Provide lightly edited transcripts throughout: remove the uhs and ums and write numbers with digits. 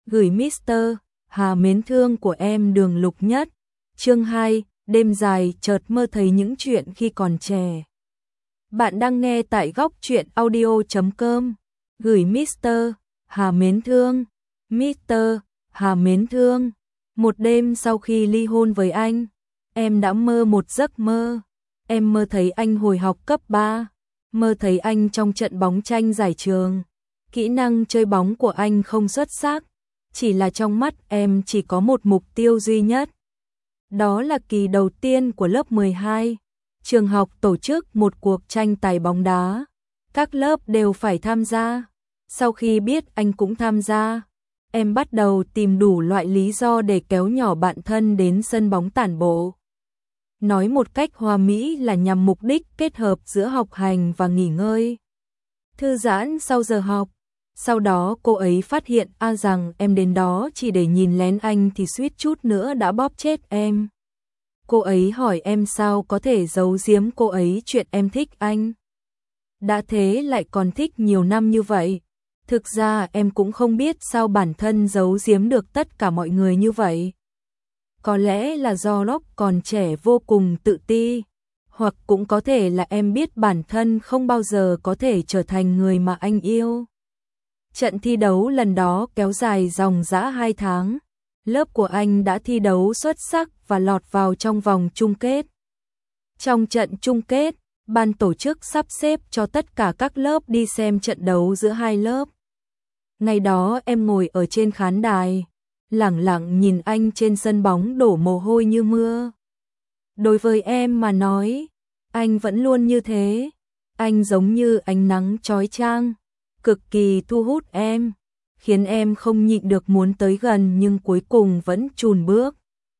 Gửi Mr. Hà mến thương của em Đường Lục Nhất. Chương 2, đêm dài chợt mơ thấy những chuyện khi còn trẻ. Bạn đang nghe tại góc truyện audio.com. Gửi Mr. Hà mến thương. Mr. Hà mến thương. Một đêm sau khi ly hôn với anh, em đã mơ một giấc mơ. Em mơ thấy anh hồi học cấp 3, mơ thấy anh trong trận bóng chanh giải trường. Kỹ năng chơi bóng của anh không xuất sắc, chỉ là trong mắt em chỉ có một mục tiêu duy nhất. Đó là kỳ đầu tiên của lớp 12, trường học tổ chức một cuộc tranh tài bóng đá. Các lớp đều phải tham gia. Sau khi biết anh cũng tham gia, em bắt đầu tìm đủ loại lý do để kéo nhỏ bạn thân đến sân bóng tản bộ. Nói một cách hoa mỹ là nhằm mục đích kết hợp giữa học hành và nghỉ ngơi, thư giãn sau giờ học. Sau đó cô ấy phát hiện rằng em đến đó chỉ để nhìn lén anh thì suýt chút nữa đã bóp chết em. Cô ấy hỏi em sao có thể giấu giếm cô ấy chuyện em thích anh. Đã thế lại còn thích nhiều năm như vậy. Thực ra em cũng không biết sao bản thân giấu giếm được tất cả mọi người như vậy. Có lẽ là do lúc còn trẻ vô cùng tự ti, hoặc cũng có thể là em biết bản thân không bao giờ có thể trở thành người mà anh yêu. Trận thi đấu lần đó kéo dài dòng dã 2 tháng. Lớp của anh đã thi đấu xuất sắc và lọt vào trong vòng chung kết. Trong trận chung kết, ban tổ chức sắp xếp cho tất cả các lớp đi xem trận đấu giữa hai lớp. Ngày đó em ngồi ở trên khán đài, lẳng lặng nhìn anh trên sân bóng đổ mồ hôi như mưa. Đối với em mà nói, anh vẫn luôn như thế. Anh giống như ánh nắng chói chang, cực kỳ thu hút em, khiến em không nhịn được muốn tới gần nhưng cuối cùng vẫn chùn bước.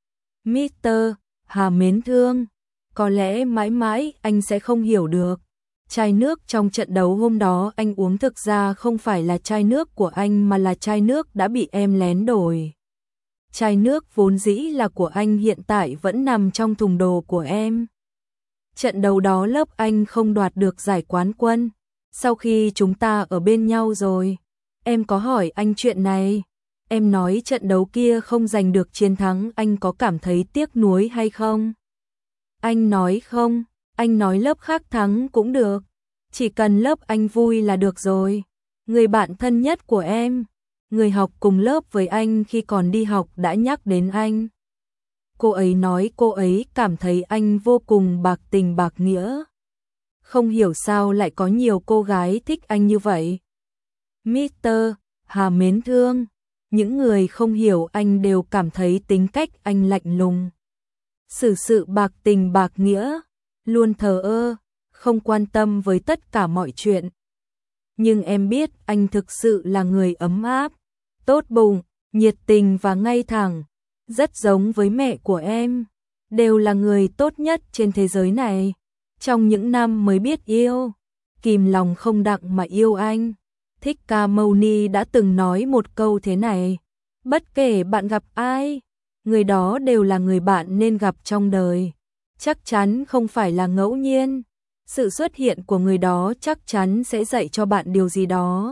Mr. Hà mến thương, có lẽ mãi mãi anh sẽ không hiểu được. Chai nước trong trận đấu hôm đó anh uống thực ra không phải là chai nước của anh mà là chai nước đã bị em lén đổi. Chai nước vốn dĩ là của anh hiện tại vẫn nằm trong thùng đồ của em. Trận đấu đó lớp anh không đoạt được giải quán quân. Sau khi chúng ta ở bên nhau rồi, em có hỏi anh chuyện này. Em nói trận đấu kia không giành được chiến thắng, anh có cảm thấy tiếc nuối hay không? Anh nói không, anh nói lớp khác thắng cũng được. Chỉ cần lớp anh vui là được rồi. Người bạn thân nhất của em, người học cùng lớp với anh khi còn đi học đã nhắc đến anh. Cô ấy nói cô ấy cảm thấy anh vô cùng bạc tình bạc nghĩa. Không hiểu sao lại có nhiều cô gái thích anh như vậy. Mr. Hà mến thương, những người không hiểu anh đều cảm thấy tính cách anh lạnh lùng. Xử sự bạc tình bạc nghĩa, luôn thờ ơ, không quan tâm với tất cả mọi chuyện. Nhưng em biết anh thực sự là người ấm áp, tốt bụng, nhiệt tình và ngay thẳng, rất giống với mẹ của em, đều là người tốt nhất trên thế giới này. Trong những năm mới biết yêu, kìm lòng không đặng mà yêu anh. Thích Ca Mâu Ni đã từng nói một câu thế này: bất kể bạn gặp ai, người đó đều là người bạn nên gặp trong đời. Chắc chắn không phải là ngẫu nhiên. Sự xuất hiện của người đó chắc chắn sẽ dạy cho bạn điều gì đó.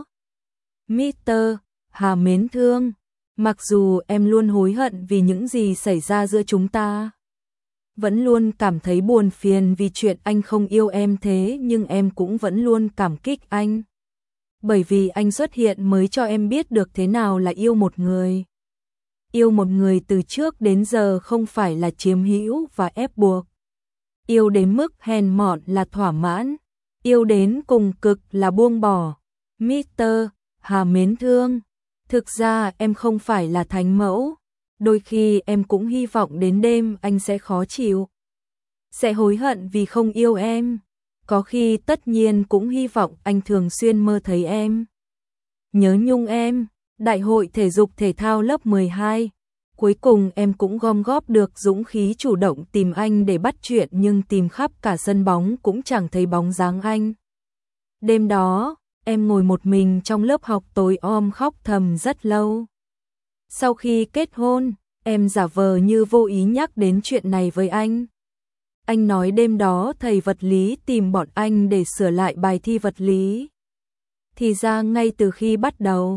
Mr. Hà mến thương, mặc dù em luôn hối hận vì những gì xảy ra giữa chúng ta, vẫn luôn cảm thấy buồn phiền vì chuyện anh không yêu em, thế nhưng em cũng vẫn luôn cảm kích anh. Bởi vì anh xuất hiện mới cho em biết được thế nào là yêu một người. Yêu một người từ trước đến giờ không phải là chiếm hữu và ép buộc. Yêu đến mức hèn mọn là thỏa mãn. Yêu đến cùng cực là buông bỏ. Mr. Hà mến thương, thực ra em không phải là thánh mẫu. Đôi khi em cũng hy vọng đến đêm anh sẽ khó chịu, sẽ hối hận vì không yêu em. Có khi tất nhiên cũng hy vọng anh thường xuyên mơ thấy em, nhớ nhung em. Đại hội thể dục thể thao lớp 12, cuối cùng em cũng gom góp được dũng khí chủ động tìm anh để bắt chuyện, nhưng tìm khắp cả sân bóng cũng chẳng thấy bóng dáng anh. Đêm đó, em ngồi một mình trong lớp học tối om khóc thầm rất lâu. Sau khi kết hôn, em giả vờ như vô ý nhắc đến chuyện này với anh. Anh nói đêm đó thầy vật lý tìm bọn anh để sửa lại bài thi vật lý. Thì ra ngay từ khi bắt đầu,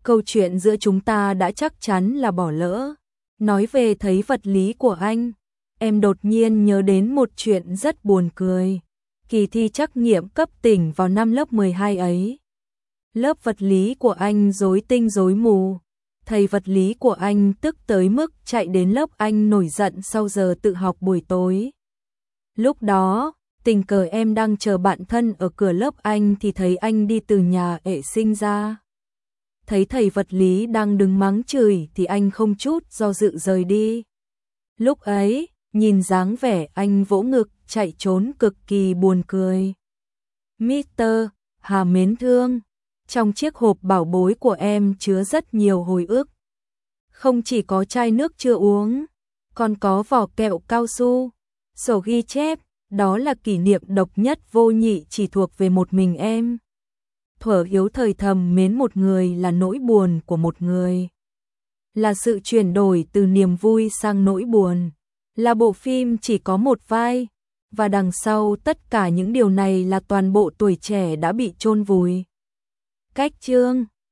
câu chuyện giữa chúng ta đã chắc chắn là bỏ lỡ. Nói về thấy vật lý của anh, em đột nhiên nhớ đến một chuyện rất buồn cười. Kỳ thi trắc nghiệm cấp tỉnh vào năm lớp 12 ấy. Lớp vật lý của anh rối tinh rối mù. Thầy vật lý của anh tức tới mức chạy đến lớp anh nổi giận sau giờ tự học buổi tối. Lúc đó, tình cờ em đang chờ bạn thân ở cửa lớp anh thì thấy anh đi từ nhà vệ sinh ra. Thấy thầy vật lý đang đứng mắng chửi thì anh không chút do dự rời đi. Lúc ấy, nhìn dáng vẻ anh vỗ ngực chạy trốn cực kỳ buồn cười. Mr. Hà mến thương, trong chiếc hộp bảo bối của em chứa rất nhiều hồi ức. Không chỉ có chai nước chưa uống, còn có vỏ kẹo cao su, sổ ghi chép, đó là kỷ niệm độc nhất vô nhị chỉ thuộc về một mình em. Thuở yếu thời thầm mến một người là nỗi buồn của một người. Là sự chuyển đổi từ niềm vui sang nỗi buồn. Là bộ phim chỉ có một vai. Và đằng sau tất cả những điều này là toàn bộ tuổi trẻ đã bị chôn vùi. Cách chương